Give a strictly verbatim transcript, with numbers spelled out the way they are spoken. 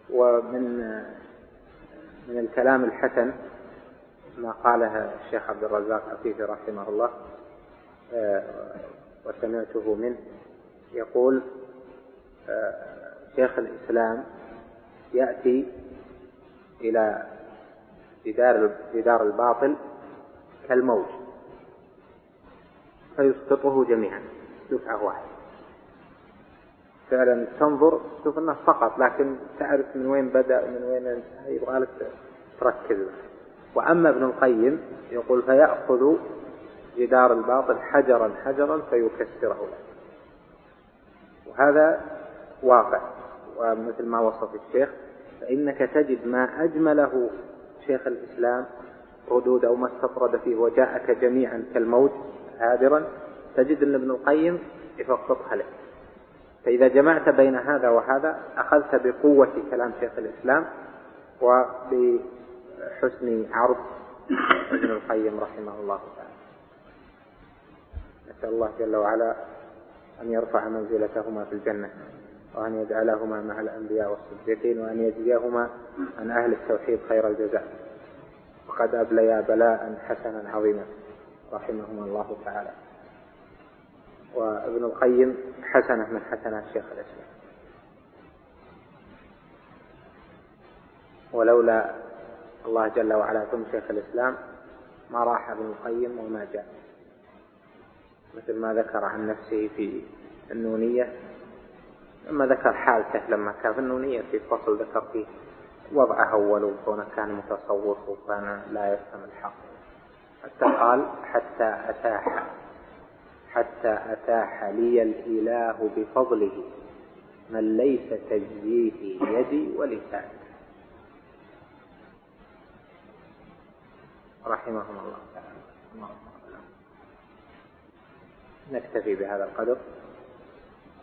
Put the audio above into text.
ومن من الكلام الحسن ما قاله الشيخ عبد الرزاق عفيفي رحمه الله وسمعته منه، يقول شيخ الإسلام يأتي إلى جدار جدار الباطل كالموج فيسقطه جميعا دفعة واحدة. فعلا تنظر تشوف الناس فقط، لكن تعرف من وين بدأ من وين انتهى، يبغى لك تركز. وأما ابن القيم يقول فيأخذ جدار الباطل حجرا حجرا فيكسره له، وهذا واقع. ومثل ما وصف الشيخ، فإنك تجد ما أجمله شيخ الإسلام ردود أو ما استطرد فيه وجاءك جميعا كالموج هادرا، تجد أن ابن القيم يفقطها لك. فإذا جمعت بين هذا وهذا أخذت بقوة كلام شيخ الإسلام وبحسن عرض ابن القيم رحمه الله تعالى. نسأل الله جل وعلا أن يرفع منزلتهما في الجنة، وأن يجعلهما مع الأنبياء والصديقين، وأن يجزيهما عن أهل التوحيد خير الجزاء، وقد أبليا بلاء حسنا عظيما رحمهما الله تعالى. وابن القيم حسنة من حسنات شيخ الإسلام، ولولا الله جل وعلا ثم شيخ الإسلام ما راح ابن القيم وما جاء، مثل ما ذكر عن نفسه في النونية، لما ذكر حالته لما كان في النونية في فصل ذكر فيه وضعه أول وكونه كان متصوف وكان لا يفهم الحق، حتى قال حتى أتاح حتى أتاح لي الإله بفضله من ليس تجزيه يدي ولساني رحمهم الله تعالى. نكتفي بهذا القدر.